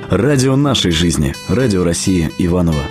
Радио нашей жизни. Радио России Иваново.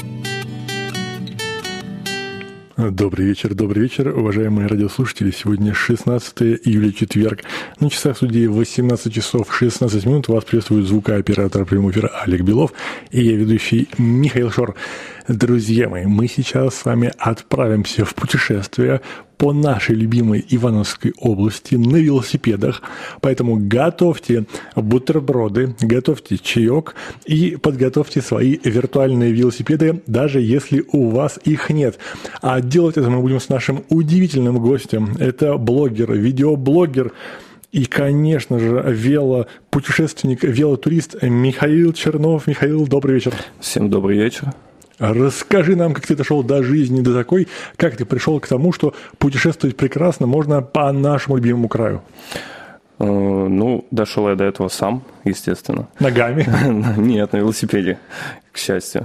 Добрый вечер, уважаемые радиослушатели. Сегодня 16 июля, четверг. На часах студии 18 часов 16 минут. Вас приветствует звукооператор прямого эфира Олег Белов и я, ведущий Михаил Шор. Друзья мои, мы сейчас с вами отправимся в путешествие по нашей любимой Ивановской области на велосипедах. Поэтому готовьте бутерброды, готовьте чаек и подготовьте свои виртуальные велосипеды, даже если у вас их нет. А делать это мы будем с нашим удивительным гостем. Это блогер, видеоблогер и, конечно же, велопутешественник, велотурист Михаил Чернов. Михаил, добрый вечер. Всем добрый вечер. Расскажи нам, как ты дошел до жизни, до такой, как ты пришел к тому, что путешествовать прекрасно можно по нашему любимому краю. Ну, дошел я до этого сам, естественно. Ногами? Нет, на велосипеде, к счастью.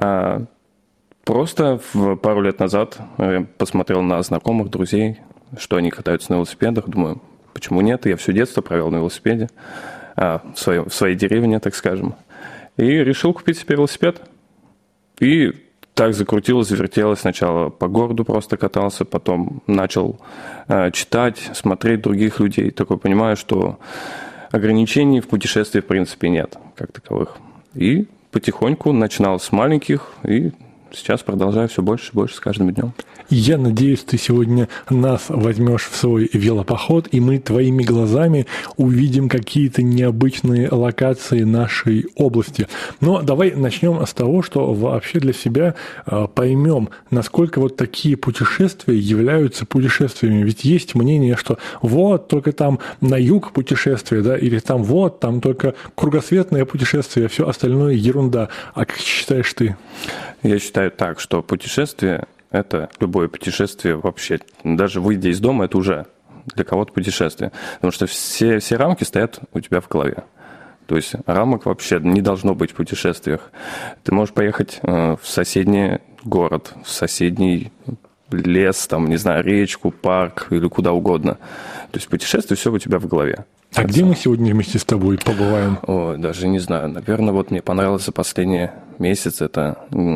Просто пару лет назад посмотрел на знакомых, друзей, что они катаются на велосипедах. Думаю, почему нет? Я все детство провел на велосипеде, в своей деревне, так скажем. И решил купить себе велосипед. И так закрутилось, завертелось. Сначала по городу просто катался, потом начал читать, смотреть других людей. Такой понимаю, что ограничений в путешествии в принципе нет, как таковых. И потихоньку начинал с маленьких, и сейчас продолжаю все больше и больше с каждым днем. Я надеюсь, ты сегодня нас возьмешь в свой велопоход, и мы твоими глазами увидим какие-то необычные локации нашей области. Но давай начнем с того, что вообще для себя поймем, насколько вот такие путешествия являются путешествиями. Ведь есть мнение, что вот только там на юг путешествие, да, или там вот, там только кругосветное путешествие, а все остальное ерунда. А как считаешь ты? Я считаю так, что путешествие – это любое путешествие вообще. Даже выйдя из дома – это уже для кого-то путешествие. Потому что все рамки стоят у тебя в голове. То есть рамок вообще не должно быть в путешествиях. Ты можешь поехать в соседний город, в соседний лес, там, не знаю, речку, парк или куда угодно. То есть путешествие все у тебя в голове. А где мы сегодня вместе с тобой побываем? О, даже не знаю. Наверное, вот мне понравился последний месяц. Это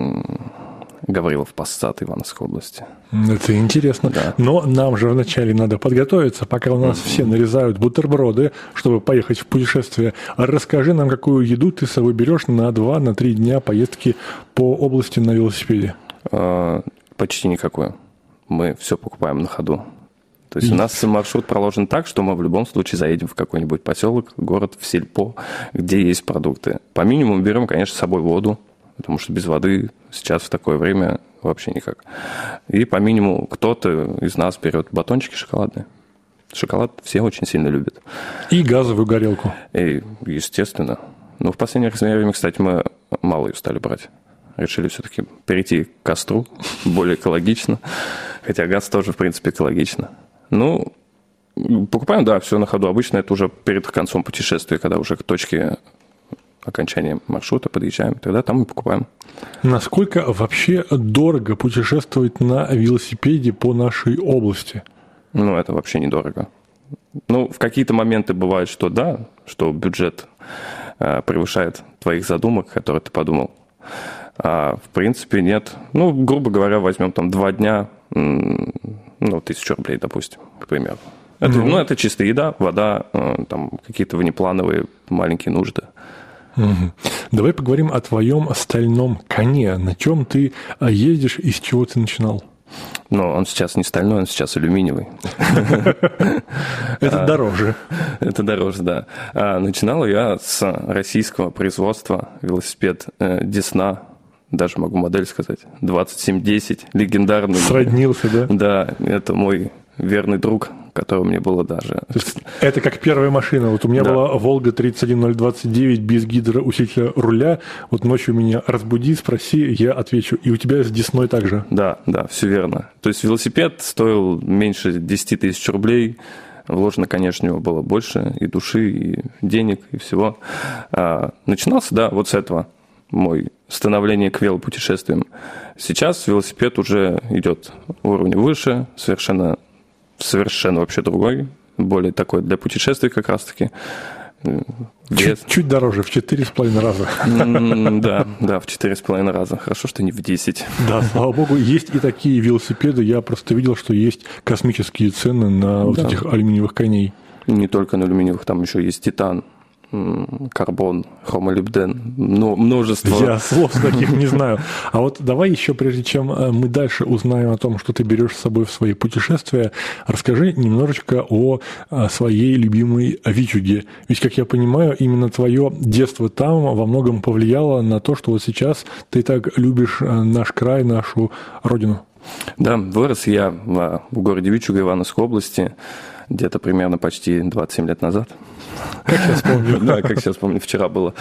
Гаврилов Посад Ивановской области. Это интересно. Да. Но нам же вначале надо подготовиться, пока у нас все нарезают бутерброды, чтобы поехать в путешествие. Расскажи нам, какую еду ты с собой берешь на 2-3 дня поездки по области на велосипеде? Почти никакую. Мы все покупаем на ходу. То есть у нас маршрут проложен так, что мы в любом случае заедем в какой-нибудь поселок, город, в сельпо, где есть продукты. По минимуму берем, конечно, с собой воду, потому что без воды сейчас в такое время вообще никак. И по минимуму кто-то из нас берет батончики шоколадные. Шоколад все очень сильно любят. И газовую горелку. И, естественно. Но в последнее время, кстати, мы мало ее стали брать. Решили все-таки перейти к костру, более экологично. Хотя газ тоже, в принципе, экологично. Ну, покупаем, да, все на ходу. Обычно это уже перед концом путешествия, когда уже к точке окончания маршрута подъезжаем, тогда там и покупаем. Насколько вообще дорого путешествовать на велосипеде по нашей области? Ну, это вообще недорого. Ну, в какие-то моменты бывает, что да, что бюджет превышает твоих задумок, которые ты подумал. А в принципе нет. Ну, грубо говоря, возьмем там 2 дня, 1000 рублей, допустим, к примеру. Это чистая еда, вода, там какие-то внеплановые маленькие нужды. Давай поговорим о твоем стальном коне. На чем ты ездишь и с чего ты начинал? Но он сейчас не стальной, он сейчас алюминиевый. Это дороже. Это дороже, да. Начинал я с российского производства велосипед Десна. Даже могу модель сказать. 2710, легендарный. Сроднился, да? Да, это мой верный друг, которого мне было даже... То есть это как первая машина. Вот у меня была «Волга» 31029 без гидроусилителя руля. Вот ночью меня разбуди, спроси, я отвечу. И у тебя с Десной также. Да, все верно. То есть велосипед стоил меньше 10 тысяч рублей. Вложено, конечно, у него было больше и души, и денег, и всего. Начинался, да, вот с этого. Мой становление к велопутешествиям. Сейчас велосипед уже идет уровень выше, совершенно вообще другой, более такой для путешествий как раз-таки. Чуть дороже, в 4,5 раза. Да, в 4,5 раза. Хорошо, что не в 10. Да, слава богу, есть и такие велосипеды. Я просто видел, что есть космические цены на вот этих алюминиевых коней. Не только на алюминиевых, там еще есть титан, карбон, хромолибден, множество. Я слов таких не знаю. А вот давай еще, прежде чем мы дальше узнаем о том, что ты берешь с собой в свои путешествия, расскажи немножечко о своей любимой Вичуге. Ведь, как я понимаю, именно твое детство там во многом повлияло на то, что вот сейчас ты так любишь наш край, нашу родину. Да, вырос я в городе Вичуга Ивановской области где-то примерно почти 27 лет назад. Как сейчас помню. Да, как сейчас помню, вчера было.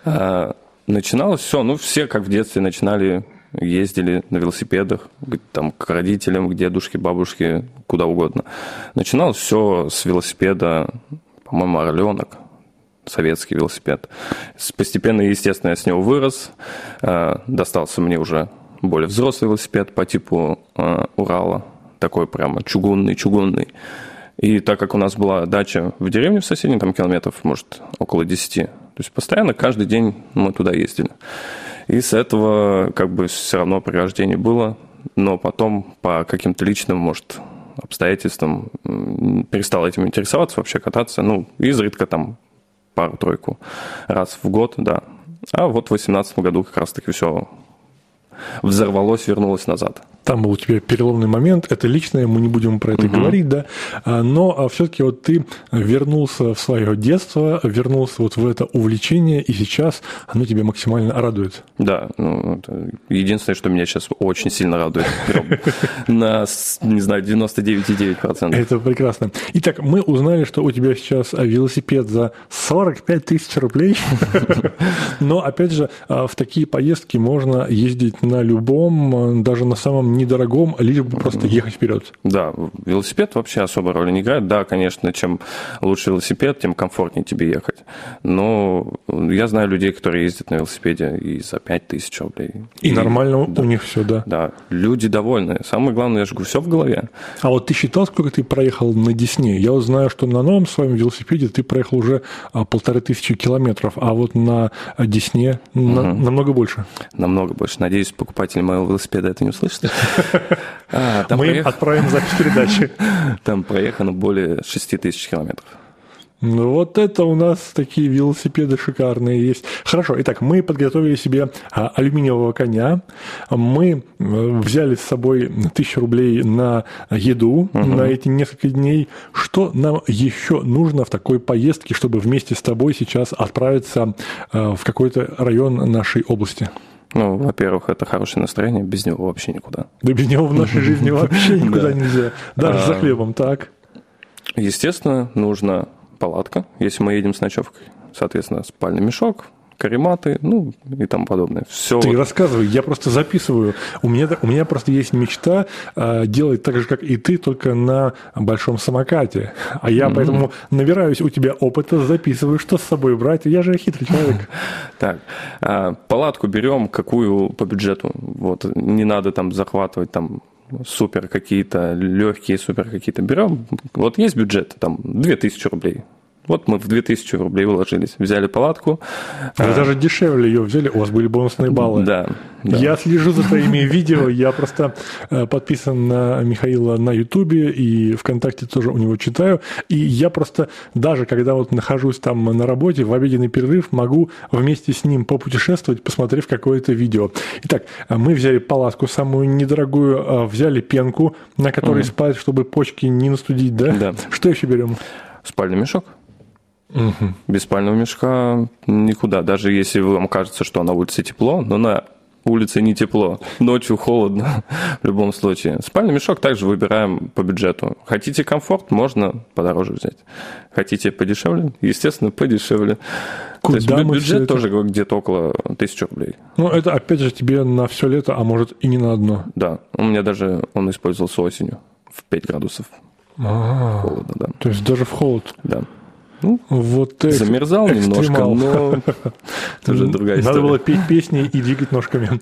Начиналось все, все как в детстве начинали, ездили на велосипедах, там, к родителям, к дедушке, бабушке, куда угодно. Начиналось все с велосипеда, по-моему, «Орленок», советский велосипед. Постепенно, естественно, я с него вырос, достался мне уже более взрослый велосипед по типу Урала, такой прямо чугунный. И так как у нас была дача в деревне в соседней, там километров, может, около 10, то есть постоянно каждый день мы туда ездили. И с этого как бы все равно прирождение было, но потом по каким-то личным, может, обстоятельствам перестал этим интересоваться, вообще кататься, изредка там пару-тройку раз в год, да. А вот в 2018 году как раз-таки все взорвалось, вернулось назад. Там был у тебя переломный момент, это личное, мы не будем про это говорить, да, но все-таки вот ты вернулся в свое детство, вернулся вот в это увлечение, и сейчас оно тебя максимально радует. Да, это единственное, что меня сейчас очень сильно радует, на, не знаю, 99,9%. Это прекрасно. Итак, мы узнали, что у тебя сейчас велосипед за 45 тысяч рублей, но, опять же, в такие поездки можно ездить на любом, даже на самом недорогом, лишь бы просто ехать вперед. Да, велосипед вообще особой роли не играет. Да, конечно, чем лучше велосипед, тем комфортнее тебе ехать. Но я знаю людей, которые ездят на велосипеде и за 5000 рублей. И нормально у них все, да. Да, люди довольны. Самое главное, я же говорю, все в голове. А вот ты считал, сколько ты проехал на Десне? Я вот знаю, что на новом своем велосипеде ты проехал уже 1500 километров, а вот на Десне намного больше. Намного больше. Надеюсь, покупатели моего велосипеда это не услышат. Мы им отправим запись передачи. Там проехано более 6000 километров. Ну, вот это у нас такие велосипеды шикарные есть. Хорошо, итак, мы подготовили себе алюминиевого коня. Мы взяли с собой 1000 рублей на еду на эти несколько дней. Что нам еще нужно в такой поездке, чтобы вместе с тобой сейчас отправиться в какой-то район нашей области? Во-первых, это хорошее настроение, без него вообще никуда. Да без него в нашей жизни вообще никуда нельзя. Даже за хлебом, так? Естественно, нужна палатка, если мы едем с ночевкой. Соответственно, спальный мешок, карематы, и тому подобное. Все. Ты рассказывай, я просто записываю. У меня просто есть мечта делать так же, как и ты, только на большом самокате. А я поэтому набираюсь у тебя опыта, записываю, что с собой брать. Я же хитрый человек. Так, палатку берем, какую по бюджету. Вот, не надо там захватывать там супер какие-то, легкие супер какие-то. Берем, вот есть бюджет, там 2000 рублей. Вот мы в 2000 рублей вложились. Взяли палатку. Вы даже дешевле ее взяли, у вас были бонусные баллы. Да. Я слежу за твоими видео, я просто подписан на Михаила на Ютубе и ВКонтакте тоже у него читаю. И я просто, даже когда вот нахожусь там на работе, в обеденный перерыв, могу вместе с ним попутешествовать, посмотрев какое-то видео. Итак, мы взяли палатку самую недорогую, взяли пенку, на которой спать, чтобы почки не настудить, да? Да. Что еще берем? Спальный мешок. Без спального мешка никуда. Даже если вам кажется, что на улице тепло, но на улице не тепло. Ночью холодно в любом случае. Спальный мешок также выбираем по бюджету. Хотите комфорт, можно подороже взять. Хотите подешевле? Естественно, подешевле. Куда то есть бюджет тоже где-то около 1000 рублей. Это опять же тебе на все лето, а может и не на одно. Да. У меня даже он использовался осенью в 5 градусов. Холодно, да. То есть даже в холод. Да. Вот замерзал немножко, но тоже другая история. Надо было петь песни и двигать ножками.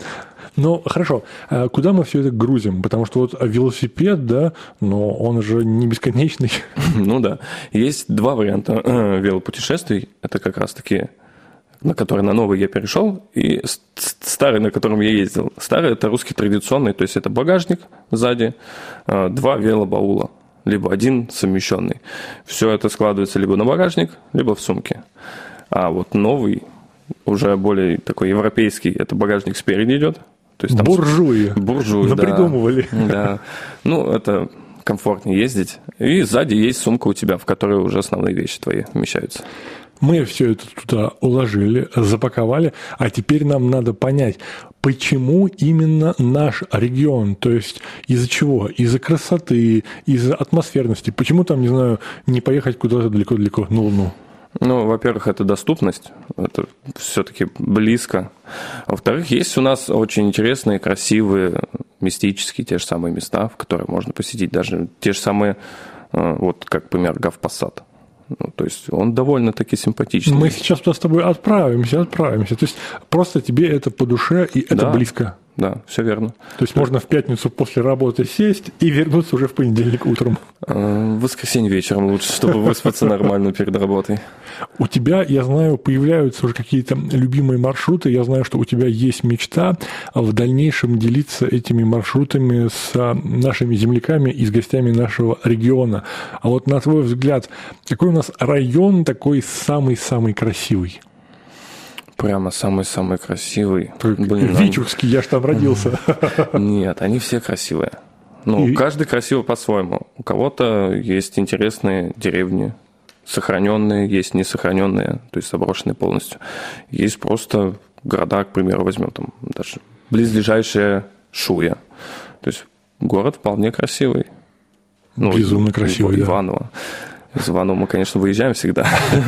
Ну, хорошо. А куда мы все это грузим? Потому что вот велосипед, да, но он же не бесконечный. Ну да. Есть два варианта велопутешествий. Это как раз-таки на который на новый я перешел, и старый, на котором я ездил. Старый – это русский традиционный, то есть это багажник сзади, два велобаула, либо один совмещенный. Все это складывается либо на багажник, либо в сумке. А вот новый, уже более такой европейский, это багажник спереди идет. То есть там буржуи. Буржуи, да. Напридумывали. Да. Ну, это комфортнее ездить. И сзади есть сумка у тебя, в которой уже основные вещи твои вмещаются. Мы все это туда уложили, запаковали, а теперь нам надо понять, почему именно наш регион, то есть из-за чего? Из-за красоты, из-за атмосферности. Почему там, не знаю, не поехать куда-то далеко-далеко на Луну? Ну, во-первых, это доступность, это все-таки близко. Во-вторых, есть у нас очень интересные, красивые, мистические те же самые места, в которые можно посетить, даже те же самые, вот как, например, Гавпосад. Ну, то есть он довольно-таки симпатичный. Мы сейчас туда с тобой отправимся. То есть просто тебе это по душе и это да, близко. Да, все верно. То есть можно в пятницу после работы сесть и вернуться уже в понедельник утром. В воскресенье вечером лучше, чтобы выспаться нормально перед работой. У тебя, я знаю, появляются уже какие-то любимые маршруты. Я знаю, что у тебя есть мечта в дальнейшем делиться этими маршрутами с нашими земляками и с гостями нашего региона. А вот на твой взгляд, какой у нас район такой самый-самый красивый? Прямо самый-самый красивый. Вичурский, я ж там родился. Нет, они все красивые. Ну, каждый красивый по-своему. У кого-то есть интересные деревни, сохраненные, есть несохраненные, то есть заброшенные полностью. Есть просто города, к примеру, возьмем там даже близлежащая Шуя. То есть город вполне красивый. Безумно красивый, Иваново. Из Иванова мы, конечно, выезжаем всегда.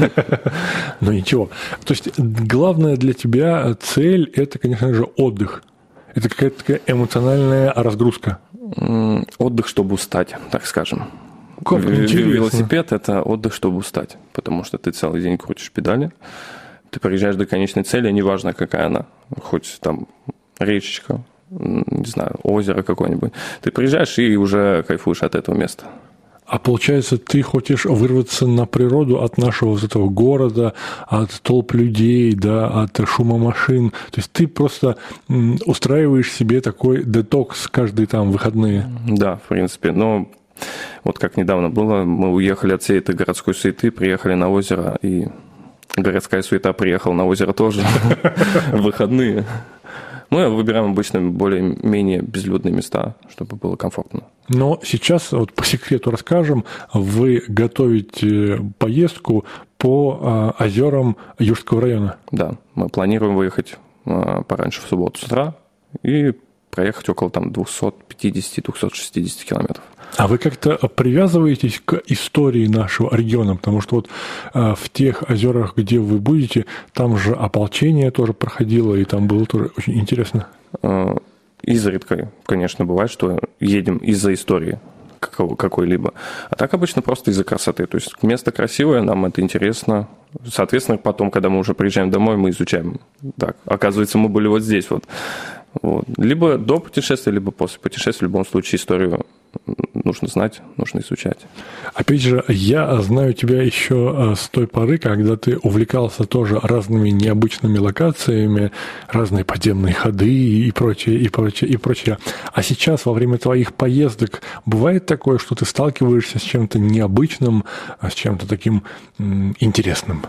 Но ничего. То есть главная для тебя цель – это, конечно же, отдых. Это какая-то такая эмоциональная разгрузка. Отдых, чтобы устать, так скажем. Как интересно. Велосипед – это отдых, чтобы устать, потому что ты целый день крутишь педали, ты приезжаешь до конечной цели, неважно, какая она, хоть там речечка, не знаю, озеро какое-нибудь. Ты приезжаешь и уже кайфуешь от этого места. А получается, ты хочешь вырваться на природу от нашего вот этого города, от толп людей, да, от шума машин. То есть ты просто устраиваешь себе такой детокс каждые там выходные. Да, в принципе. Но вот как недавно было, мы уехали от всей этой городской суеты, приехали на озеро, и городская суета приехала на озеро тоже в выходные. Мы выбираем обычно более-менее безлюдные места, чтобы было комфортно. Но сейчас, вот по секрету расскажем, вы готовите поездку по озерам Южского района. Да, мы планируем выехать пораньше в субботу с утра и проехать около там 250-260 километров. А вы как-то привязываетесь к истории нашего региона? Потому что вот в тех озерах, где вы будете, там же ополчение тоже проходило, и там было тоже очень интересно. Изредка, конечно, бывает, что едем из-за истории какой-либо. А так обычно просто из-за красоты. То есть место красивое, нам это интересно. Соответственно, потом, когда мы уже приезжаем домой, мы изучаем. Так, оказывается, мы были вот здесь вот. Вот. Либо до путешествия, либо после путешествия. В любом случае историю нужно знать, нужно изучать. Опять же, я знаю тебя еще с той поры, когда ты увлекался тоже разными необычными локациями, разные подземные ходы и прочее, и прочее, и прочее. А сейчас, во время твоих поездок, бывает такое, что ты сталкиваешься с чем-то необычным, с чем-то таким интересным?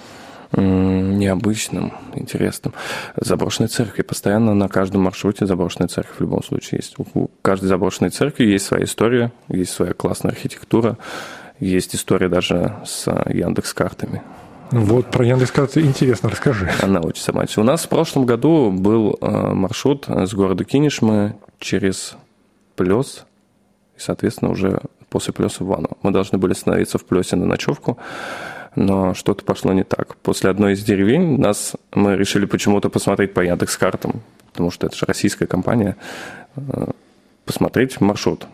Необычным, интересным. Заброшенные церкви. Постоянно на каждом маршруте заброшенная церковь в любом случае есть. У каждой заброшенной церкви есть своя история, есть своя классная архитектура, есть история даже с Яндекс.Картами. Вот про Яндекс.Карты интересно, расскажи. Она очень заманчивая. У нас в прошлом году был маршрут с города Кинешмы через Плес, и, соответственно, уже после Плеса в Иваново. Мы должны были остановиться в Плесе на ночевку, но что-то пошло не так. После одной из деревень мы решили почему-то посмотреть по Яндекс.Картам, потому что это же российская компания, посмотреть маршрут.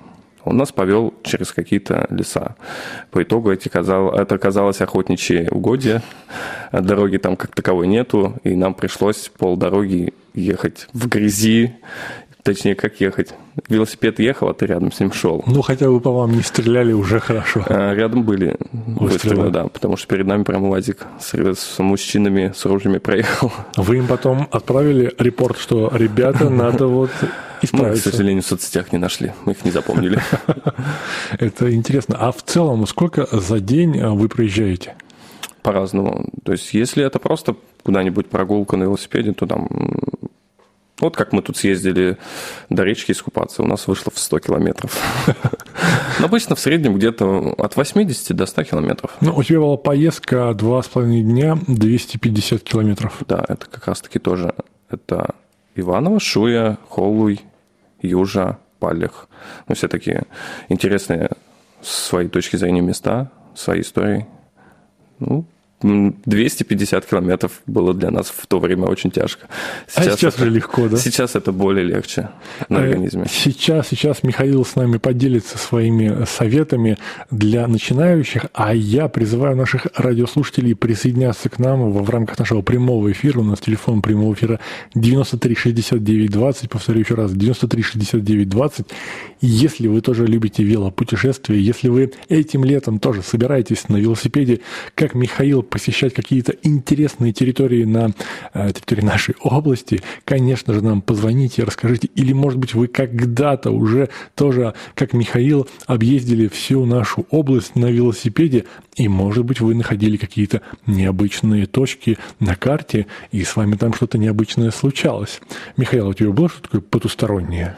Он нас повел через какие-то леса. По итогу это оказалось охотничье угодье. Дороги там как таковой нету, и нам пришлось полдороги ехать в грязи. Точнее, как ехать? Велосипед ехал, а ты рядом с ним шел. Ну, хотя бы по вам не стреляли, уже хорошо. Рядом были выстрелы, да, потому что перед нами прям УАЗик с мужчинами с ружьями проехал. Вы им потом отправили репорт, что, ребята, надо вот исправиться? Мы, к сожалению, в соцсетях не нашли, мы их не запомнили. Это интересно. А в целом, сколько за день вы проезжаете? По-разному. То есть, если это просто куда-нибудь прогулка на велосипеде, то там... Вот как мы тут съездили до речки искупаться, у нас вышло в 100 километров. Но обычно в среднем где-то от 80 до 100 километров. Ну, у тебя была поездка 2,5 дня, 250 километров. Да, это как раз-таки тоже. Это Иваново, Шуя, Холуй, Южа, Паллах. Ну, все такие интересные с своей точки зрения места, свои истории. Ну, 250 километров было для нас в то время очень тяжко. Сейчас же легко, да? Сейчас это более легче на организме. Сейчас Михаил с нами поделится своими советами для начинающих, а я призываю наших радиослушателей присоединяться к нам в рамках нашего прямого эфира. У нас телефон прямого эфира 93 69 20, повторю еще раз, 93 69 20. Если вы тоже любите велопутешествия, если вы этим летом тоже собираетесь на велосипеде, как Михаил, посещать какие-то интересные территории на территории нашей области, конечно же, нам позвоните, расскажите. Или, может быть, вы когда-то уже тоже, как Михаил, объездили всю нашу область на велосипеде, и, может быть, вы находили какие-то необычные точки на карте, и с вами там что-то необычное случалось. Михаил, у тебя было что-то такое потустороннее?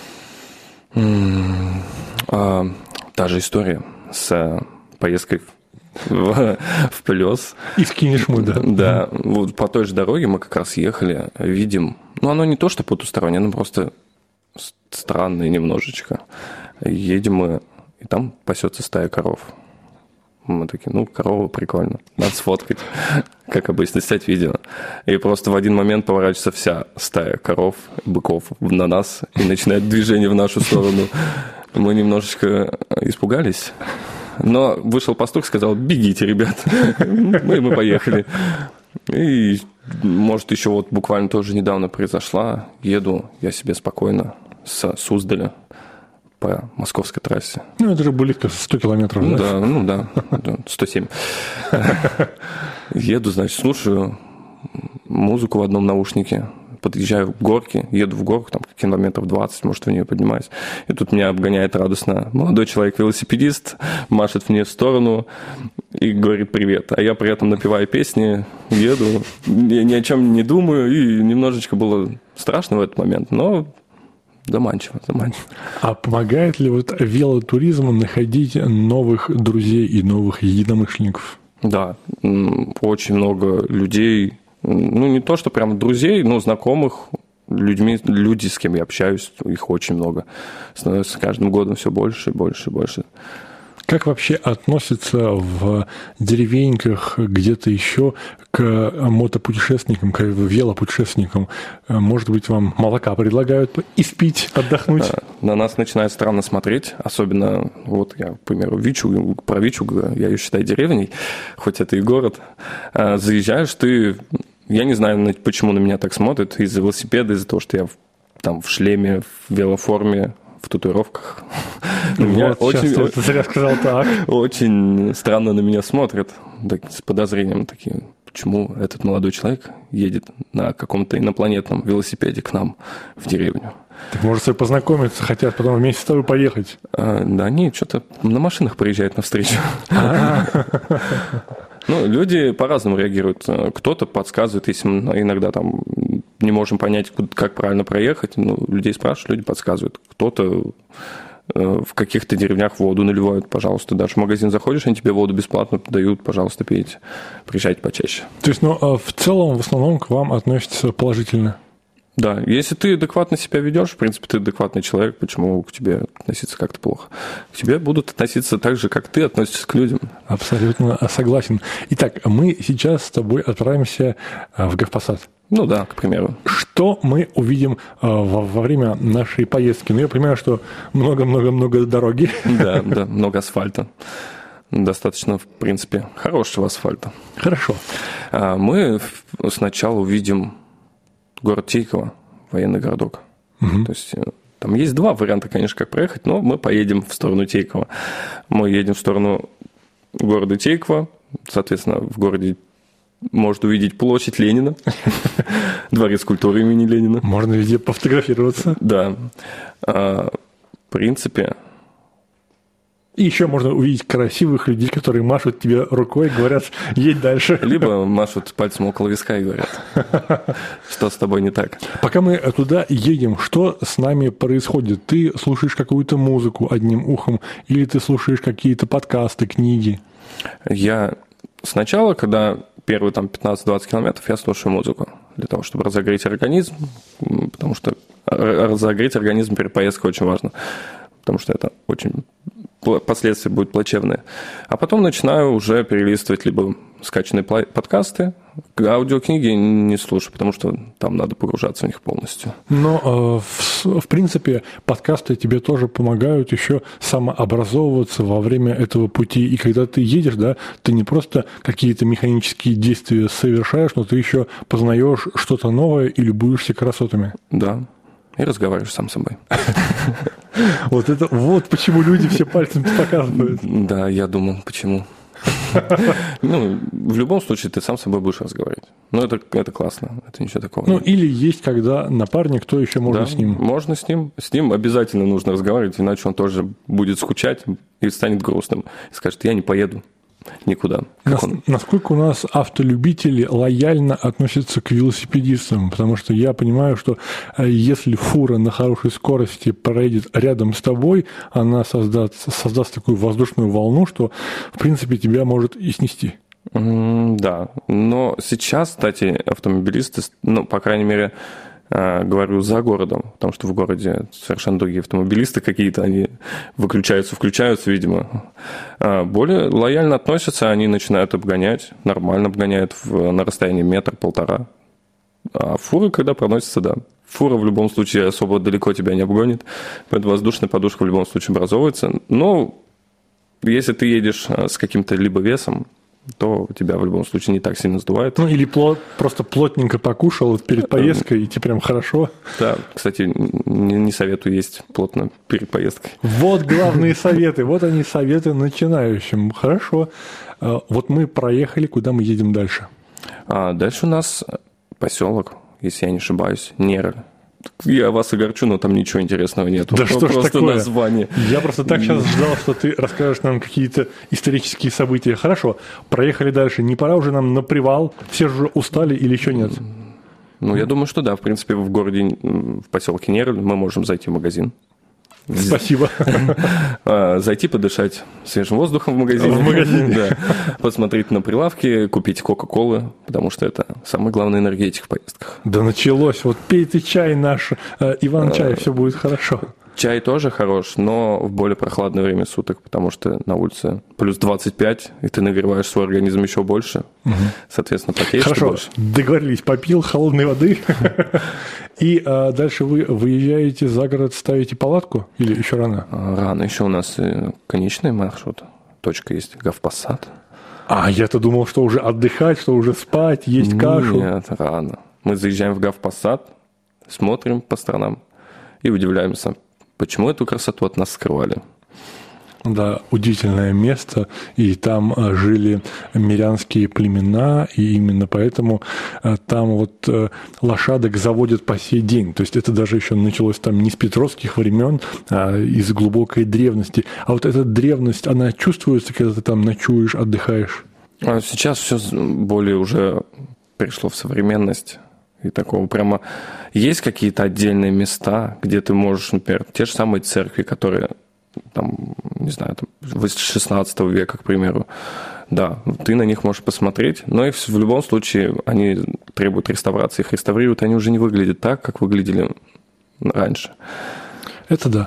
Та же история с поездкой в Плёс. И в Кинешму, да. Да, вот по той же дороге мы как раз ехали, видим, ну, оно не то, что потустороннее, оно просто странное немножечко. Едем мы, и там пасется стая коров. Мы такие, ну, корова прикольно, надо сфоткать, как обычно, снять видео. И просто в один момент поворачивается вся стая коров, быков на нас, и начинает движение в нашу сторону. Мы немножечко испугались. Но вышел пастух, сказал: бегите, ребят. Мы поехали. И, может, еще вот буквально тоже недавно произошла. Еду я себе спокойно с Суздаля по московской трассе. Ну, это же близко 100 километров, да? Да, 107. Еду, значит, слушаю музыку в одном наушнике. Подъезжаю к горке, еду в горку, там километров 20, может, в нее поднимаюсь. И тут меня обгоняет радостно молодой человек-велосипедист, машет в нее в сторону и говорит привет. А я при этом напеваю песни, еду, я ни о чем не думаю, и немножечко было страшно в этот момент, но заманчиво. А помогает ли вот велотуризм находить новых друзей и новых единомышленников? Да, очень много людей. Ну, не то, что прям друзей, но знакомых, люди, с кем я общаюсь, их очень много. Становится с каждым годом все больше и больше и больше. Как вообще относятся в деревеньках, где-то еще, к мотопутешественникам, к велопутешественникам? Может быть, вам молока предлагают испить, отдохнуть? На нас начинают странно смотреть, особенно, вот я, к примеру, про Вичугу, я ее считаю деревней, хоть это и город. Заезжаешь ты, я не знаю, почему на меня так смотрят, из-за велосипеда, из-за того, что я там в шлеме, в велоформе, в татуировках. Вот, ты зря сказал так. Очень странно на меня смотрят, с подозрением такие. Почему этот молодой человек едет на каком-то инопланетном велосипеде к нам в деревню? Так, может, все познакомиться, хотят потом вместе с тобой поехать? Да, они что-то на машинах приезжают навстречу. Ну, люди по-разному реагируют. Кто-то подсказывает, если мы иногда там не можем понять, как правильно проехать. Ну, людей спрашивают, люди подсказывают. Кто-то в каких-то деревнях воду наливают, пожалуйста. Даже в магазин заходишь, они тебе воду бесплатно дают, пожалуйста, пейте. Приезжайте почаще. То есть, в целом, в основном к вам относятся положительно? Да, если ты адекватно себя ведешь, в принципе, ты адекватный человек, почему к тебе относиться как-то плохо? К тебе будут относиться так же, как ты относишься к людям. Абсолютно согласен. Итак, мы сейчас с тобой отправимся в Гавпосад. Ну да, к примеру. Что мы увидим во время нашей поездки? Ну, я понимаю, что много-много-много дороги. Да, много асфальта. Достаточно, в принципе, хорошего асфальта. Хорошо. Мы сначала увидим город Тейково, военный городок. То есть там есть два варианта, конечно, как проехать, но мы поедем в сторону Тейково. Мы едем в сторону города Тейково, соответственно, в городе можно увидеть площадь Ленина, дворец культуры имени Ленина. Можно везде пофотографироваться. Да. В принципе... И еще можно увидеть красивых людей, которые машут тебе рукой, говорят, едь дальше. Либо машут пальцем около виска и говорят, что с тобой не так. Пока мы туда едем, что с нами происходит? Ты слушаешь какую-то музыку одним ухом или ты слушаешь какие-то подкасты, книги? Я сначала, когда первые там 15-20 километров, я слушаю музыку для того, чтобы разогреть организм, потому что разогреть организм перед поездкой очень важно, потому что это очень... последствия будут плачевные. А потом начинаю уже перелистывать либо скачанные подкасты, аудиокниги не слушаю, потому что там надо погружаться в них полностью. Но, в принципе, подкасты тебе тоже помогают еще самообразовываться во время этого пути. И когда ты едешь, да, ты не просто какие-то механические действия совершаешь, но ты еще познаешь что-то новое и любуешься красотами. Да. И разговариваешь сам с собой. Вот почему люди все пальцем показывают. Да, я думал, почему. Ну, в любом случае, ты сам с собой будешь разговаривать. Ну, это классно, это ничего такого. Ну, или есть, когда напарник, то еще можно с ним. Можно с ним. С ним обязательно нужно разговаривать, иначе он тоже будет скучать и станет грустным. И скажет, я не поеду никуда. Насколько у нас автолюбители лояльно относятся к велосипедистам? Потому что я понимаю, что если фура на хорошей скорости проедет рядом с тобой, она создаст такую воздушную волну, что, в принципе, тебя может и снести. Да, но сейчас, кстати, автомобилисты, ну, по крайней мере, говорю за городом, потому что в городе совершенно другие автомобилисты какие-то, они выключаются, включаются, видимо. Более лояльно относятся, они начинают обгонять, нормально обгоняют на расстоянии метр-полтора. А фуры, когда проносятся, да. Фура в любом случае особо далеко тебя не обгонит, поэтому воздушная подушка в любом случае образовывается. Но если ты едешь с каким-то либо весом, то тебя в любом случае не так сильно сдувает. Ну, или просто плотненько покушал перед поездкой, и тебе прям хорошо. Да, кстати, не советую есть плотно перед поездкой. Вот главные советы, вот они советы начинающим. Хорошо. Вот мы проехали, куда мы едем дальше? Дальше у нас поселок, если я не ошибаюсь, Нероль. Я вас огорчу, но там ничего интересного нет. Да что ж просто такое? Название. Я просто так сейчас ждал, что ты расскажешь нам какие-то исторические события. Хорошо, проехали дальше. Не пора уже нам на привал? Все же устали или еще нет? Ну, я думаю, что да. В принципе, в городе, в поселке Нероль мы можем зайти в магазин. Спасибо. Зайти подышать свежим воздухом в магазине. Да. Посмотреть на прилавки, купить Кока-Колы, потому что это самый главный энергетик в поездках. Да началось. Вот пей ты чай наш, Иван-чай, все будет хорошо. Чай тоже хорош, но в более прохладное время суток, потому что на улице плюс 25, и ты нагреваешь свой организм еще больше. Соответственно, потеешь больше. Хорошо, договорились, попил холодной воды. И дальше вы выезжаете за город, ставите палатку или еще рано? Рано. Еще у нас конечный маршрут. Точка есть, Гавпосад. А я-то думал, что уже отдыхать, что уже спать, есть кашу. Нет, рано. Мы заезжаем в Гавпосад, смотрим по сторонам и удивляемся, почему эту красоту от нас скрывали. Да, удивительное место, и там жили мирянские племена, и именно поэтому там вот лошадок заводят по сей день. То есть это даже еще началось там не с петровских времен, а из глубокой древности. А вот эта древность, она чувствуется, когда ты там ночуешь, отдыхаешь? А сейчас все более уже пришло в современность. И такого прямо... Есть какие-то отдельные места, где ты можешь, например, те же самые церкви, которые... там, не знаю, там, 16 века, к примеру, да, ты на них можешь посмотреть, но их в любом случае они требуют реставрации, их реставрируют, они уже не выглядят так, как выглядели раньше. Это да.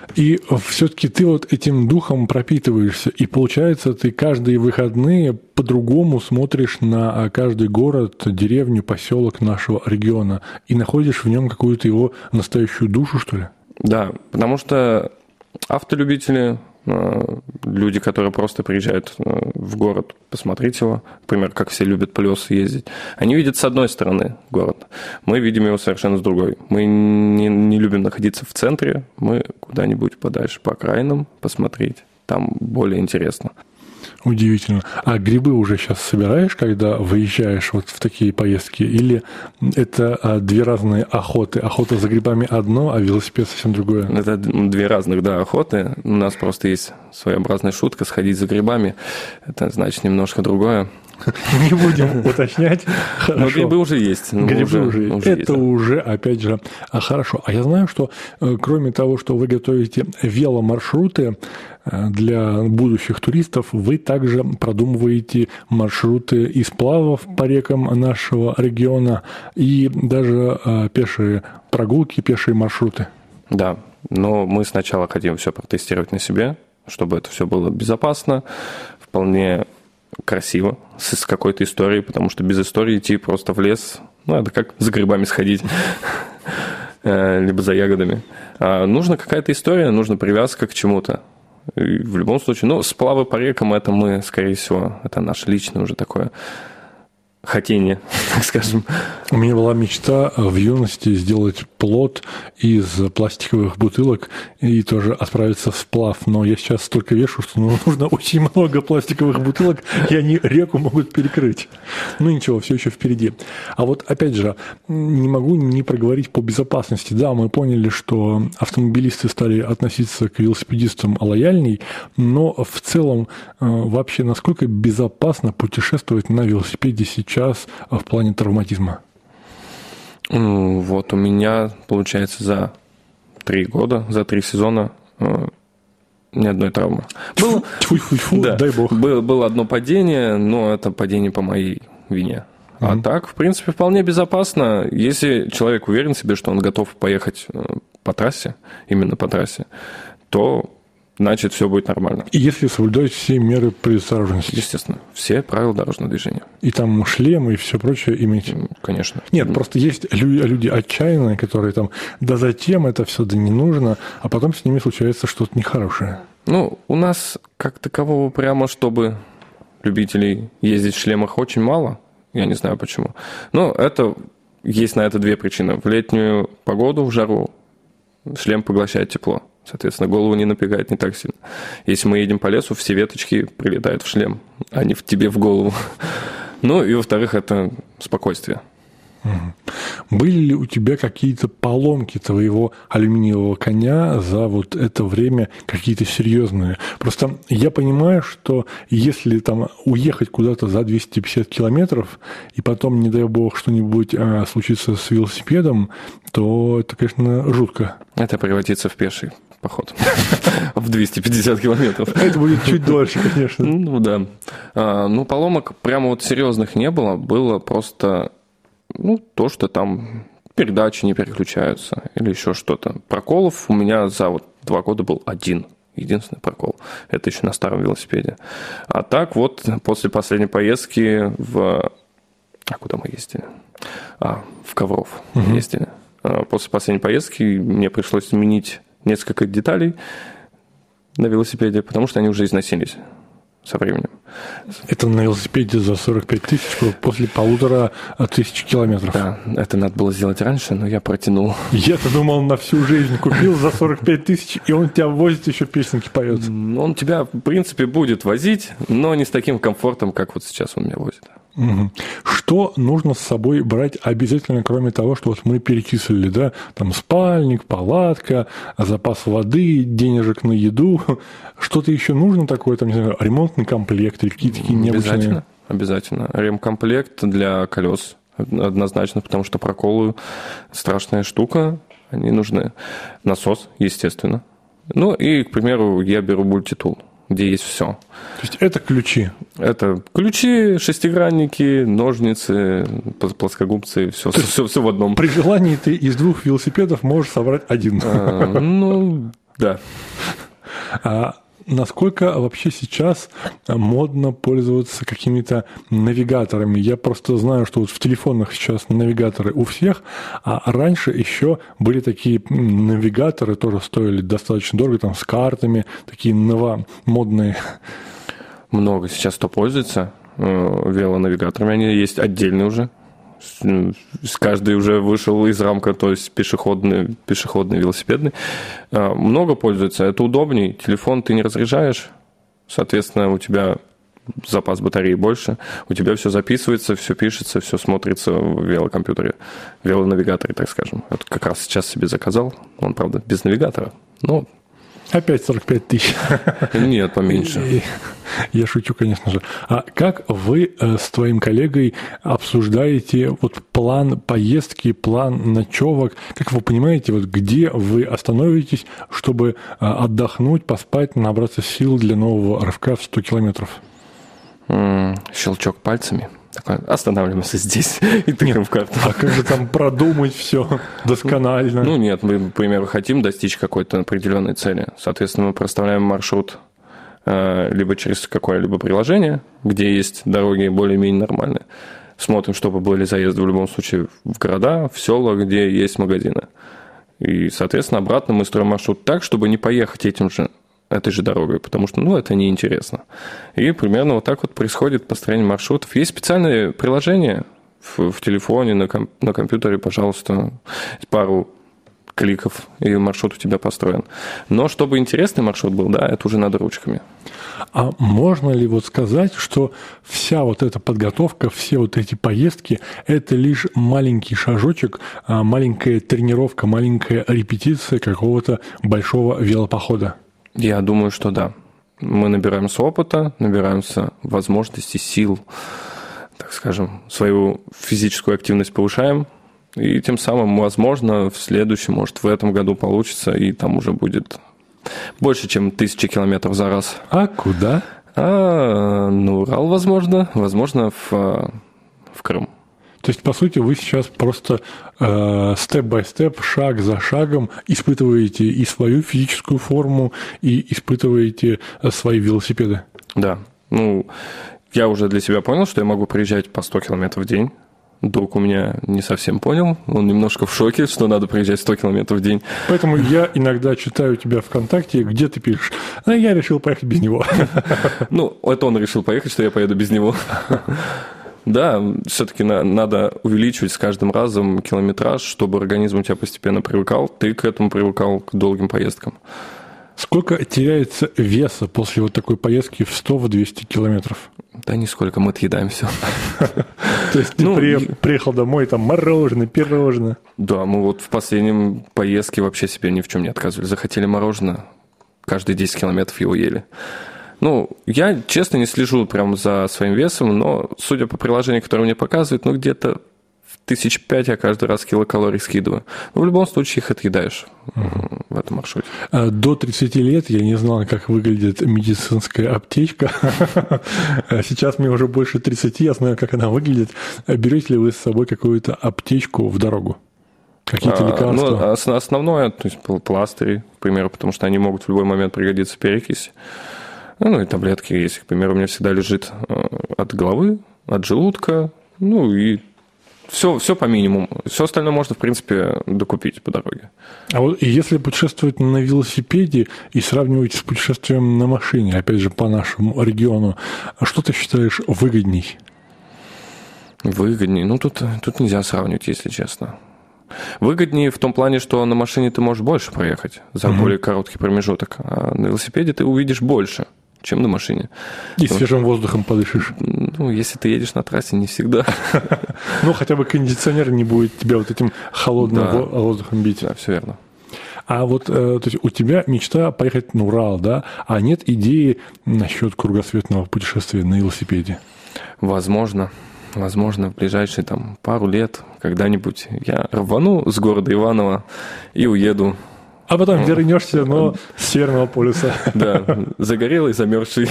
И все-таки ты вот этим духом пропитываешься, и получается, ты каждые выходные по-другому смотришь на каждый город, деревню, поселок нашего региона и находишь в нем какую-то его настоящую душу, что ли? Да, потому что автолюбители, люди, которые просто приезжают в город посмотреть его, например, как все любят по лесу ездить, они видят с одной стороны город, мы видим его совершенно с другой. Мы не любим находиться в центре, мы куда-нибудь подальше по окраинам посмотреть, там более интересно. Удивительно. А грибы уже сейчас собираешь, когда выезжаешь вот в такие поездки? Или это две разные охоты? Охота за грибами одно, а велосипед совсем другое? Это две разных, да, охоты. У нас просто есть своеобразная шутка «сходить за грибами». Это значит немножко другое. Не будем уточнять. Но грибы уже есть. Грибы уже есть. Это уже, опять же, хорошо. А я знаю, что кроме того, что вы готовите веломаршруты для будущих туристов, вы также продумываете маршруты и сплавов по рекам нашего региона и даже пешие прогулки, пешие маршруты. Да, но мы сначала хотим все протестировать на себе, чтобы это все было безопасно, вполне красиво, с какой-то историей, потому что без истории идти просто в лес, ну, это как за грибами сходить, либо за ягодами. Нужна какая-то история, нужна привязка к чему-то. И в любом случае, ну, сплавы по рекам, это мы, скорее всего, это наше личное уже такое хотение, так скажем. У меня была мечта в юности сделать плот из пластиковых бутылок и тоже отправиться в сплав. Но я сейчас столько вешу, что нужно очень много пластиковых бутылок, и они реку могут перекрыть. Ну ничего, все еще впереди. А вот опять же, не могу не проговорить по безопасности. Да, мы поняли, что автомобилисты стали относиться к велосипедистам лояльней, но в целом вообще насколько безопасно путешествовать на велосипеде сейчас в плане травматизма? Вот у меня, получается, за 3 года, за 3 сезона ни одной травмы. Тьфу-тьфу-тьфу, да, дай бог. Было одно падение, но это падение по моей вине. А так, в принципе, вполне безопасно. Если человек уверен в себе, что он готов поехать по трассе, именно по трассе, то значит, все будет нормально. И если соблюдать все меры предосторожности. Естественно. Все правила дорожного движения. И там шлем и все прочее иметь. Конечно. Нет, просто есть люди отчаянные, которые там, да зачем это все, да не нужно, а потом с ними случается что-то нехорошее. Ну, у нас как такового прямо, чтобы любителей ездить в шлемах очень мало. Я не знаю почему. Но это есть на это 2 причины. В летнюю погоду, в жару, шлем поглощает тепло. Соответственно, голову не напрягает не так сильно. Если мы едем по лесу, все веточки прилетают в шлем, а не в тебе в голову. Ну, и во-вторых, это спокойствие. Были ли у тебя какие-то поломки твоего алюминиевого коня за вот это время, какие-то серьезные? Просто я понимаю, что если там уехать куда-то за 250 километров, и потом, не дай бог, что-нибудь случится с велосипедом, то это, конечно, жутко. Это превратится в пеший поход в 250 километров. Это будет чуть дольше, конечно. Ну, да. Ну, поломок прямо вот серьезных не было. Было просто... Ну, то, что там передачи не переключаются или еще что-то. Проколов у меня за вот 2 года был один. Единственный прокол. Это еще на старом велосипеде. А так вот, после последней поездки куда мы ездили? В Ковров ездили. После последней поездки мне пришлось сменить несколько деталей на велосипеде, потому что они уже износились со временем. Это на велосипеде за 45 тысяч после 1500 километров. Да, это надо было сделать раньше, но я протянул. Я-то думал, на всю жизнь купил за 45 тысяч, и он тебя возит, еще песенки поет. Он тебя, в принципе, будет возить, но не с таким комфортом, как вот сейчас он меня возит. Угу. Что нужно с собой брать обязательно, кроме того, что вот мы перечислили, да, там спальник, палатка, запас воды, денежек на еду, что-то еще нужно такое, там, не знаю, ремонтный комплект или какие-то такие необычные? Обязательно. Ремкомплект для колес однозначно, потому что проколы страшная штука, они нужны. Насос, естественно. Ну и, к примеру, я беру мультитул, где есть все. То есть это ключи? Это ключи, шестигранники, ножницы, плоскогубцы, все в одном. При желании ты из 2 велосипедов можешь собрать один. Ну, Да. А насколько вообще сейчас модно пользоваться какими-то навигаторами? Я просто знаю, что вот в телефонах сейчас навигаторы у всех, а раньше еще были такие навигаторы, тоже стоили достаточно дорого, там с картами, такие новомодные. Много сейчас кто пользуется велонавигаторами. Они есть отдельные уже. Каждый уже вышел из рамка, то есть пешеходный, велосипедный. Много пользуются. Это удобней. Телефон ты не разряжаешь. Соответственно, у тебя запас батареи больше. У тебя все записывается, все пишется, все смотрится в велокомпьютере. Велонавигаторе, так скажем. Вот как раз сейчас себе заказал. Он, правда, без навигатора. Но... Опять 45 тысяч. Нет, поменьше. Я шучу, конечно же. А как вы с твоим коллегой обсуждаете вот план поездки, план ночевок? Как вы понимаете, вот где вы остановитесь, чтобы отдохнуть, поспать, набраться сил для нового рывка в 100 километров? Щелчок пальцами. Такой, останавливаемся здесь и тыкаем в карту. А как же там продумать все досконально? Ну нет, мы, к примеру, хотим достичь какой-то определенной цели. Соответственно, мы проставляем маршрут либо через какое-либо приложение, где есть дороги более-менее нормальные. Смотрим, чтобы были заезды в любом случае в города, в села, где есть магазины. И, соответственно, обратно мы строим маршрут так, чтобы не поехать этой же дорогой, потому что, это неинтересно. И примерно вот так вот происходит построение маршрутов. Есть специальные приложения в телефоне, на компьютере, пожалуйста, пару кликов, и маршрут у тебя построен. Но чтобы интересный маршрут был, да, это уже надо ручками. А можно ли вот сказать, что вся вот эта подготовка, все вот эти поездки – это лишь маленький шажочек, маленькая тренировка, маленькая репетиция какого-то большого велопохода? Я думаю, что да. Мы набираемся опыта, набираемся возможностей, сил, так скажем, свою физическую активность повышаем, и тем самым, возможно, в следующем, может, в этом году получится, и там уже будет больше, чем 1000 километров за раз. А куда? На Урал, возможно, в Крым. То есть, по сути, вы сейчас просто степ-бай-степ, шаг за шагом испытываете и свою физическую форму, и испытываете свои велосипеды. Да. Я уже для себя понял, что я могу приезжать по 100 километров в день. Друг у меня не совсем понял. Он немножко в шоке, что надо приезжать 100 километров в день. Поэтому я иногда читаю тебя ВКонтакте, где ты пишешь: я решил поехать без него. Это он решил поехать, что я поеду без него. Да, все-таки надо увеличивать с каждым разом километраж, чтобы организм у тебя постепенно привыкал, ты к этому привыкал, к долгим поездкам. Сколько теряется веса после вот такой поездки в 100-200 километров? Да нисколько, мы отъедаем все. То есть ты приехал домой, там мороженое, пирожное? Да, мы вот в последнем поездке вообще себе ни в чем не отказывали. Захотели мороженое, каждые 10 километров его ели. Я, честно, не слежу прям за своим весом, но, судя по приложению, которое мне показывает, где-то в 1005 я каждый раз килокалорий скидываю. В любом случае их отъедаешь в этом маршруте. До 30 лет я не знал, как выглядит медицинская аптечка. Сейчас мне уже больше 30, я знаю, как она выглядит. Берете ли вы с собой какую-то аптечку в дорогу? Какие-то лекарства? Основное, то есть пластыри, к примеру, потому что они могут в любой момент пригодиться, перекись. И таблетки есть. К примеру, у меня всегда лежит от головы, от желудка, и все по минимуму. Все остальное можно, в принципе, докупить по дороге. А вот если путешествовать на велосипеде и сравнивать с путешествием на машине, опять же, по нашему региону, что ты считаешь выгодней? Выгодней? Тут нельзя сравнивать, если честно. Выгоднее в том плане, что на машине ты можешь больше проехать за более короткий промежуток, а на велосипеде ты увидишь больше, чем на машине. И свежим воздухом подышишь. Если ты едешь на трассе, не всегда. Хотя бы кондиционер не будет тебя вот этим холодным воздухом бить. Да, все верно. А вот то есть у тебя мечта поехать на Урал, да? А нет идеи насчет кругосветного путешествия на велосипеде? Возможно, в ближайшие пару лет когда-нибудь я рвану с города Иваново и уеду. А потом вернешься, но с Северного полюса. Да, загорелый, замерзший.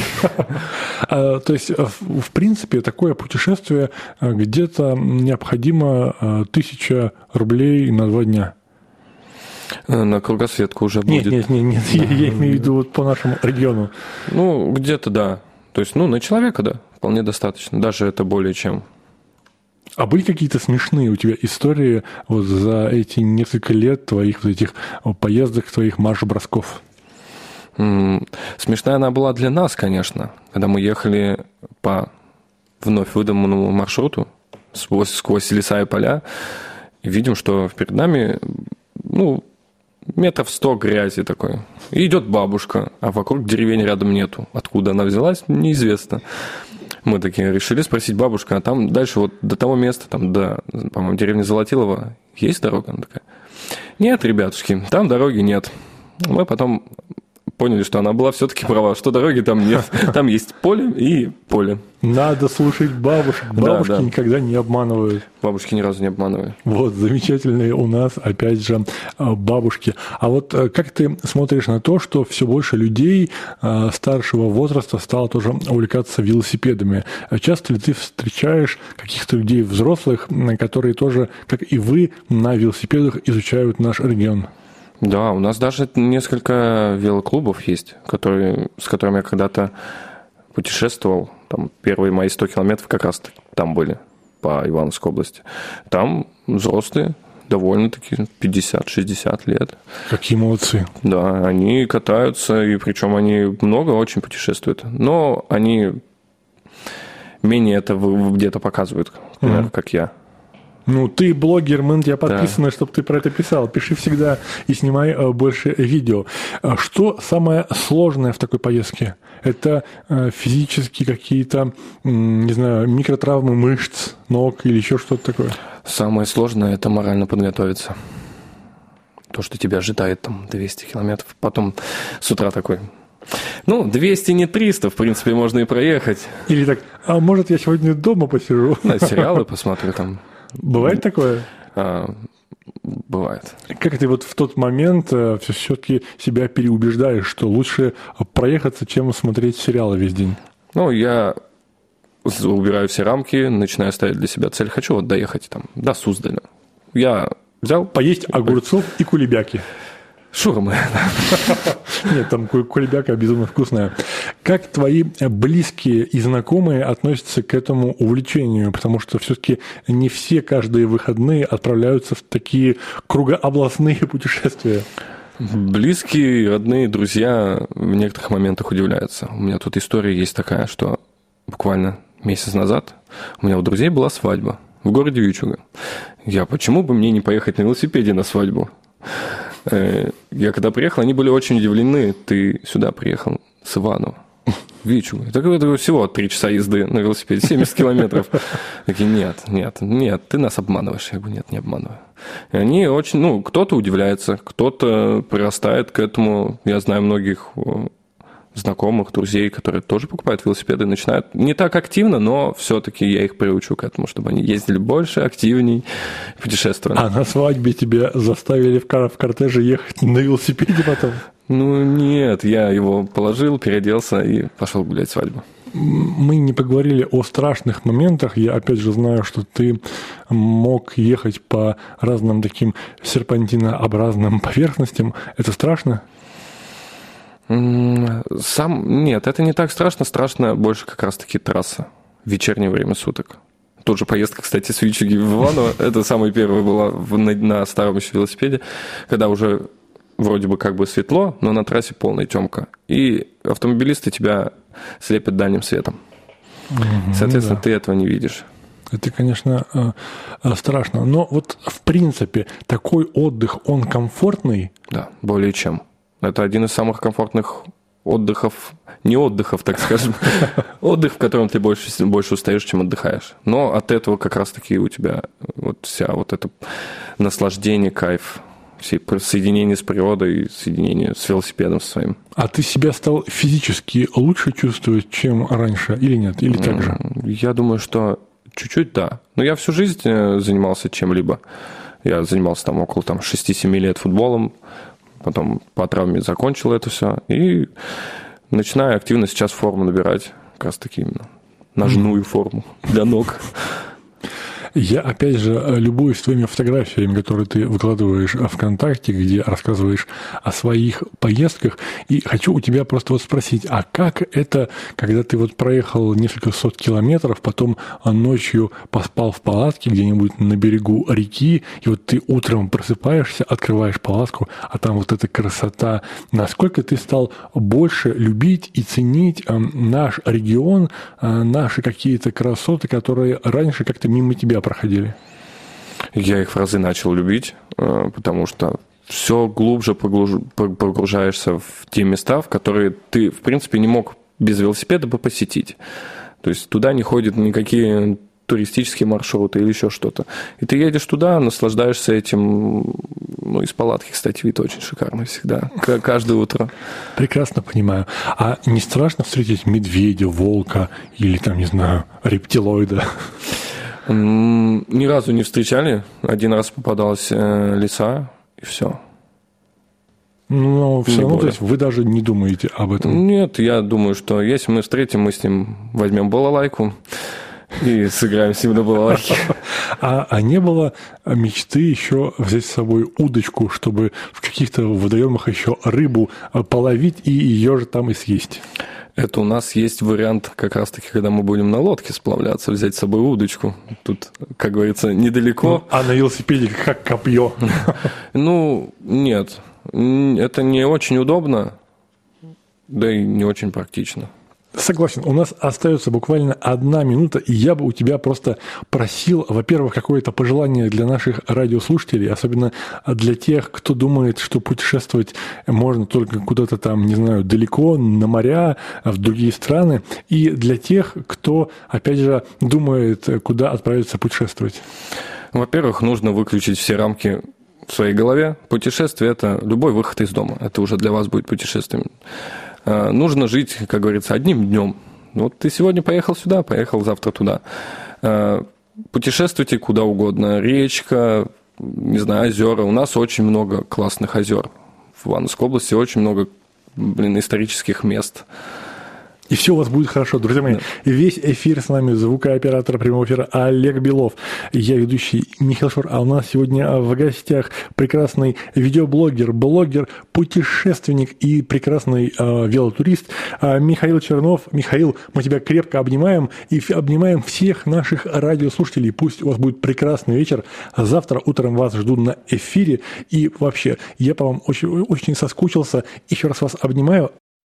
То есть, в принципе, такое путешествие где-то необходимо 1000 рублей на 2 дня. На кругосветку уже будет. Нет, я имею в виду вот по нашему региону. Ну, где-то да. То есть, на человека, да, вполне достаточно. Даже это более чем. А были какие-то смешные у тебя истории вот за эти несколько лет твоих вот этих поездок, твоих марш-бросков? Смешная она была для нас, конечно, когда мы ехали по вновь выдуманному маршруту сквозь леса и поля, и видим, что перед нами, метров 100 грязи такой. И идет бабушка, а вокруг деревень рядом нету. Откуда она взялась, неизвестно. Мы такие решили спросить бабушку, а там дальше вот до того места, там до, по-моему, деревни Золотилово, есть дорога? Она такая: нет, ребятушки, там дороги нет. Мы потом поняли, что она была все-таки права, что дороги там нет. Там есть поле и поле. Надо слушать бабушек. Бабушки никогда не обманывают. Бабушки ни разу не обманывают. Вот, замечательные у нас, опять же, бабушки. А вот как ты смотришь на то, что все больше людей старшего возраста стало тоже увлекаться велосипедами? Часто ли ты встречаешь каких-то людей взрослых, которые тоже, как и вы, на велосипедах изучают наш регион? Да, у нас даже несколько велоклубов есть, с которыми я когда-то путешествовал. Там первые мои 100 километров как раз там были, по Ивановской области. Там взрослые, довольно-таки 50-60 лет. Какие молодцы. Да, они катаются, и причем они много очень путешествуют. Но они менее это где-то показывают, например, как я. Ты блогер, мы на тебя подписаны, чтобы ты про это писал. Пиши всегда и снимай больше видео. Что самое сложное в такой поездке? Это физически какие-то, не знаю, микротравмы мышц, ног или еще что-то такое? Самое сложное – это морально подготовиться. То, что тебя ожидает там 200 километров. Потом с утра такой: 200 не 300, в принципе, можно и проехать. Или так: а может, я сегодня дома посижу? Сериалы посмотрю там. Бывает такое? Бывает. Как ты вот в тот момент все-таки себя переубеждаешь, что лучше проехаться, чем смотреть сериалы весь день? Я убираю все рамки, начинаю ставить для себя цель. Хочу вот доехать там до Суздаля. Я взял... Поесть огурцов и кулебяки. Шурмы. Нет, там кулебяка безумно вкусная. Как твои близкие и знакомые относятся к этому увлечению? Потому что все-таки не все каждые выходные отправляются в такие кругообластные путешествия. Близкие, родные, друзья в некоторых моментах удивляются. У меня тут история есть такая, что буквально месяц назад у меня у друзей была свадьба в городе Вичуга. Почему бы мне не поехать на велосипеде на свадьбу? Я когда приехал, они были очень удивлены. Ты сюда приехал с Иванова, в Вичугу. Это всего 3 часа езды на велосипеде, 70 километров. Такие: нет, ты нас обманываешь. Я говорю: нет, не обманываю. И они очень, кто-то удивляется, кто-то прирастает к этому. Я знаю многих знакомых, друзей, которые тоже покупают велосипеды, начинают не так активно, но все-таки я их приучу к этому, чтобы они ездили больше, активней, путешествовали. А на свадьбе тебя заставили в кортеже ехать на велосипеде потом? Нет, я его положил, переоделся и пошел гулять свадьбу. Мы не поговорили о страшных моментах. Я, опять же, знаю, что ты мог ехать по разным таким серпантинообразным поверхностям. Это страшно? Нет, это не так страшно. Страшно больше как раз-таки трасса в вечернее время суток. Тут же поездка, кстати, с Вичуги в Иваново. Это самая первая была на старом еще велосипеде, когда уже вроде бы как бы светло, но на трассе полная темка. И автомобилисты тебя слепят дальним светом. Соответственно, ты этого не видишь. Это, конечно, страшно. Но вот, в принципе, такой отдых, он комфортный? Да, более чем. Это один из самых комфортных отдыхов, не отдыхов, так скажем, отдых, в котором ты больше устаешь, чем отдыхаешь. Но от этого как раз-таки у тебя вся это наслаждение, кайф, соединение с природой, соединение с велосипедом своим. А ты себя стал физически лучше чувствовать, чем раньше, или нет? Или так же? Я думаю, что чуть-чуть да. Но я всю жизнь занимался чем-либо. Я занимался около 6-7 лет футболом, потом по травме закончил это все и начинаю активно сейчас форму набирать, как раз таки именно ножную форму для ног. Я, опять же, любуюсь твоими фотографиями, которые ты выкладываешь ВКонтакте, где рассказываешь о своих поездках. И хочу у тебя просто вот спросить, а как это, когда ты вот проехал несколько сот километров, потом ночью поспал в палатке где-нибудь на берегу реки, и вот ты утром просыпаешься, открываешь палатку, а там вот эта красота. Насколько ты стал больше любить и ценить наш регион, наши какие-то красоты, которые раньше как-то мимо тебя проходили? Я их в разы начал любить, потому что все глубже погружаешься в те места, в которые ты, в принципе, не мог без велосипеда бы посетить. То есть туда не ходят никакие туристические маршруты или еще что-то. И ты едешь туда, наслаждаешься этим. Ну, из палатки, кстати, вид очень шикарный всегда. Каждое утро. Прекрасно понимаю. А не страшно встретить медведя, волка или, там, не знаю, рептилоида? Ни разу не встречали. Один раз попадалась лиса, и все. Но все равно, то есть вы даже не думаете об этом? Нет, я думаю, что если мы встретим, мы с ним возьмем балалайку и сыграем с ним на балалайке. А не было мечты еще взять с собой удочку, чтобы в каких-то водоемах еще рыбу половить и ее же там и съесть? Это у нас есть вариант как раз-таки, когда мы будем на лодке сплавляться, взять с собой удочку. Тут, как говорится, недалеко. А на велосипеде как копье? Ну, нет. Это не очень удобно, да и не очень практично. Согласен. У нас остается буквально 1 минута, и я бы у тебя просто просил, во-первых, какое-то пожелание для наших радиослушателей, особенно для тех, кто думает, что путешествовать можно только куда-то там, не знаю, далеко, на моря, в другие страны, и для тех, кто, опять же, думает, куда отправиться путешествовать. Во-первых, нужно выключить все рамки в своей голове. Путешествие – это любой выход из дома. Это уже для вас будет путешествием. Нужно жить, как говорится, одним днем. Вот ты сегодня поехал сюда, поехал завтра туда. Путешествуйте куда угодно. Речка, не знаю, озера. У нас очень много классных озер. В Ивановской области очень много, исторических мест. И все у вас будет хорошо. Друзья мои, весь эфир с нами звукооператор прямого эфира Олег Белов. Я ведущий Михаил Шор. А у нас сегодня в гостях прекрасный видеоблогер, блогер, путешественник и прекрасный велотурист Михаил Чернов. Михаил, мы тебя крепко обнимаем и обнимаем всех наших радиослушателей. Пусть у вас будет прекрасный вечер. Завтра утром вас жду на эфире. И вообще, я по вам очень, очень соскучился. Еще раз вас обнимаю.